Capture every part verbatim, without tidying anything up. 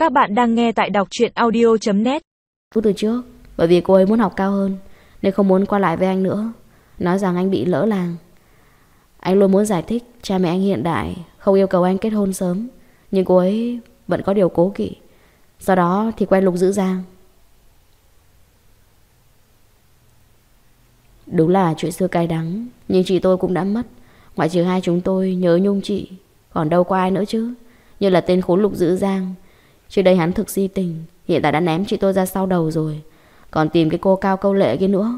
Các bạn đang nghe tại đọc truyện audio chấm net. Phút từ trước, bởi vì cô ấy muốn học cao hơn nên không muốn qua lại với anh nữa. Nói rằng anh bị lỡ làng. Anh luôn muốn giải thích cha mẹ anh hiện đại không yêu cầu anh kết hôn sớm, nhưng cô ấy vẫn có điều cố kỵ. Sau đó thì quen Lục Dữ Giang. Đúng là chuyện xưa cay đắng, nhưng chị tôi cũng đã mất. Ngoại trừ hai chúng tôi nhớ nhung chị, còn đâu có ai nữa chứ. Như là tên khốn Lục Dữ Giang. Trước đây hắn thực si tình, hiện tại đã ném chị tôi ra sau đầu rồi, còn tìm cái cô cao câu lệ kia nữa.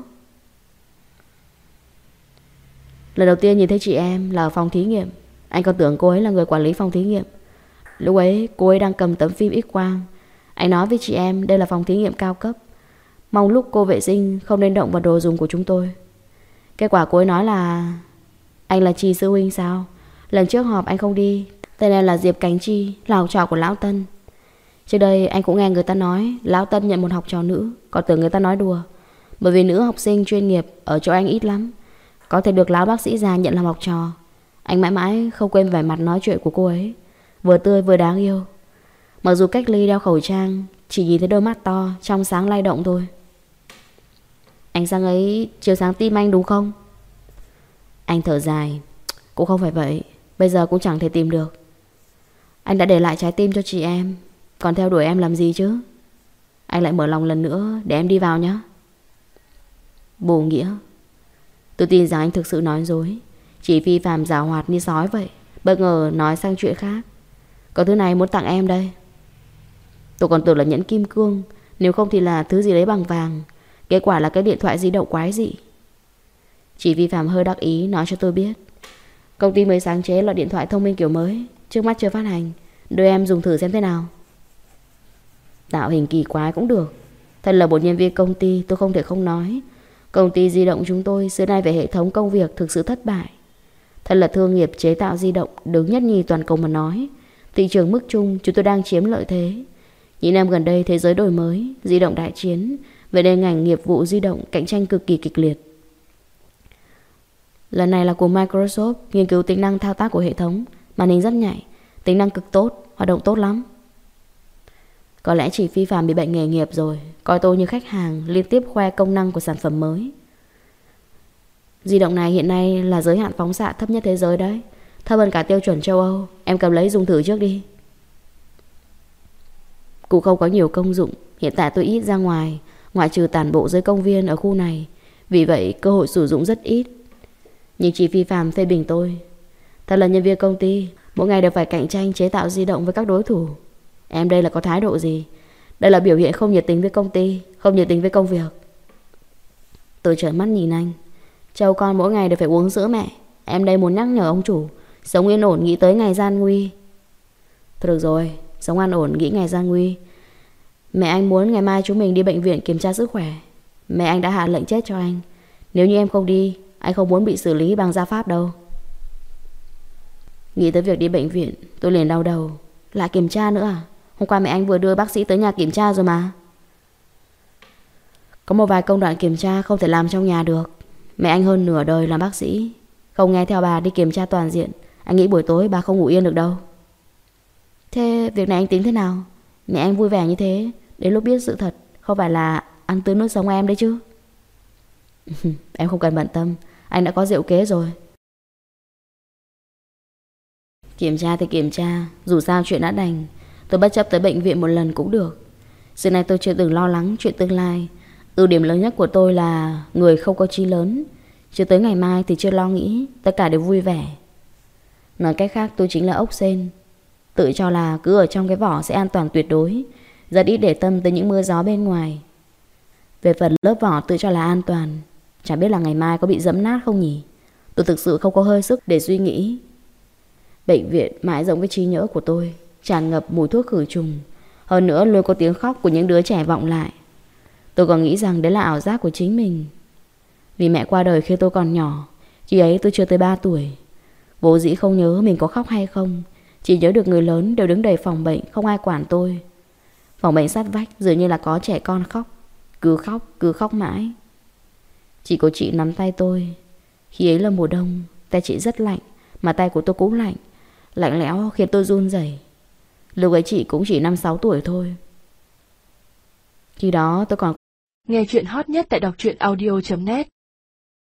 Lần đầu tiên nhìn thấy chị em là ở phòng thí nghiệm. Anh còn tưởng cô ấy là người quản lý phòng thí nghiệm. Lúc ấy cô ấy đang cầm tấm phim X-quang. Anh nói với chị em đây là phòng thí nghiệm cao cấp, mong lúc cô vệ sinh không nên động vào đồ dùng của chúng tôi. Kết quả cô ấy nói là anh là Trì sư huynh sao? Lần trước họp anh không đi. Tên em là Diệp Cánh Chi, là học trò của Lão Tân. Trước đây anh cũng nghe người ta nói Lão Tân nhận một học trò nữ, còn tưởng người ta nói đùa. Bởi vì nữ học sinh chuyên nghiệp ở chỗ anh ít lắm, có thể được lão bác sĩ già nhận làm học trò. Anh mãi mãi không quên vẻ mặt nói chuyện của cô ấy, vừa tươi vừa đáng yêu. Mặc dù cách ly đeo khẩu trang, chỉ nhìn thấy đôi mắt to trong sáng lay động thôi. Ánh sáng ấy chiếu sáng tim anh đúng không? Anh thở dài. Cũng không phải vậy, bây giờ cũng chẳng thể tìm được. Anh đã để lại trái tim cho chị em, còn theo đuổi em làm gì chứ? Anh lại mở lòng lần nữa để em đi vào nhé. Bồ nghĩa. Tôi tin rằng anh thực sự nói dối, chỉ phi phàm giảo hoạt như sói vậy. Bất ngờ nói sang chuyện khác. Có thứ này muốn tặng em đây. Tôi còn tưởng là nhẫn kim cương, nếu không thì là thứ gì đấy bằng vàng. Kết quả là cái điện thoại di động quái dị. Chỉ phi phàm hơi đắc ý nói cho tôi biết công ty mới sáng chế loại điện thoại thông minh kiểu mới, trước mắt chưa phát hành, đưa em dùng thử xem thế nào. Tạo hình kỳ quái cũng được. Thật là một nhân viên công ty tôi không thể không nói, công ty di động chúng tôi xưa nay về hệ thống công việc thực sự thất bại. Thật là thương nghiệp chế tạo di động đứng nhất nhì toàn cầu mà nói. Thị trường mức trung chúng tôi đang chiếm lợi thế. Những năm gần đây thế giới đổi mới, di động đại chiến, vậy nên ngành nghiệp vụ di động cạnh tranh cực kỳ kịch liệt. Lần này là của Microsoft nghiên cứu tính năng thao tác của hệ thống. Màn hình rất nhạy, tính năng cực tốt, hoạt động tốt lắm. Có lẽ chỉ phi phàm bị bệnh nghề nghiệp rồi, coi tôi như khách hàng liên tiếp khoe công năng của sản phẩm mới. Di động này hiện nay là giới hạn phóng xạ thấp nhất thế giới đấy, thấp hơn cả tiêu chuẩn châu Âu. Em cầm lấy dùng thử trước đi. Cũng không có nhiều công dụng. Hiện tại tôi ít ra ngoài, ngoại trừ tản bộ dưới công viên ở khu này, vì vậy cơ hội sử dụng rất ít. Nhưng chỉ phi phàm phê bình tôi. Thật là nhân viên công ty, mỗi ngày đều phải cạnh tranh chế tạo di động với các đối thủ. Em đây là có thái độ gì? Đây là biểu hiện không nhiệt tình với công ty, không nhiệt tình với công việc. Tôi trợn mắt nhìn anh. Châu con mỗi ngày đều phải uống sữa mẹ. Em đây muốn nhắc nhở ông chủ sống yên ổn, nghĩ tới ngày gian nguy. Thôi được rồi, sống an ổn, nghĩ ngày gian nguy. Mẹ anh muốn ngày mai chúng mình đi bệnh viện kiểm tra sức khỏe. Mẹ anh đã hạ lệnh chết cho anh. Nếu như em không đi, anh không muốn bị xử lý bằng gia pháp đâu. Nghĩ tới việc đi bệnh viện, tôi liền đau đầu. Lại kiểm tra nữa à? Hôm qua mẹ anh vừa đưa bác sĩ tới nhà kiểm tra rồi mà. Có một vài công đoạn kiểm tra không thể làm trong nhà được. Mẹ anh hơn nửa đời làm bác sĩ, không nghe theo bà đi kiểm tra toàn diện, anh nghĩ buổi tối bà không ngủ yên được đâu. Thế việc này anh tính thế nào? Mẹ anh vui vẻ như thế, đến lúc biết sự thật không phải là ăn tươi nuốt sống em đấy chứ. Em không cần bận tâm, anh đã có diệu kế rồi. Kiểm tra thì kiểm tra, dù sao chuyện đã đành. Tôi bất chấp tới bệnh viện một lần cũng được. Xưa nay tôi chưa từng lo lắng chuyện tương lai. Ưu điểm lớn nhất của tôi là người không có chí lớn. Chưa tới ngày mai thì chưa lo nghĩ, tất cả đều vui vẻ. Nói cách khác tôi chính là ốc sên, tự cho là cứ ở trong cái vỏ sẽ an toàn tuyệt đối, rất ít để tâm tới những mưa gió bên ngoài. Về phần lớp vỏ tự cho là an toàn, chẳng biết là ngày mai có bị dẫm nát không nhỉ. Tôi thực sự không có hơi sức để suy nghĩ. Bệnh viện mãi giống với trí nhớ của tôi, tràn ngập mùi thuốc khử trùng. Hơn nữa luôn có tiếng khóc của những đứa trẻ vọng lại. Tôi còn nghĩ rằng đấy là ảo giác của chính mình. Vì mẹ qua đời khi tôi còn nhỏ, khi ấy tôi chưa tới ba tuổi. Vốn dĩ không nhớ mình có khóc hay không, chỉ nhớ được người lớn đều đứng đầy phòng bệnh, không ai quản tôi. Phòng bệnh sát vách dường như là có trẻ con khóc, cứ khóc, cứ khóc mãi. Chỉ có chị nắm tay tôi. Khi ấy là mùa đông, tay chị rất lạnh, mà tay của tôi cũng lạnh, lạnh lẽo khiến tôi run rẩy. Lúc ấy chị cũng chỉ năm sáu tuổi thôi. Khi đó tôi còn... Nghe chuyện hot nhất tại đọc truyện audio chấm net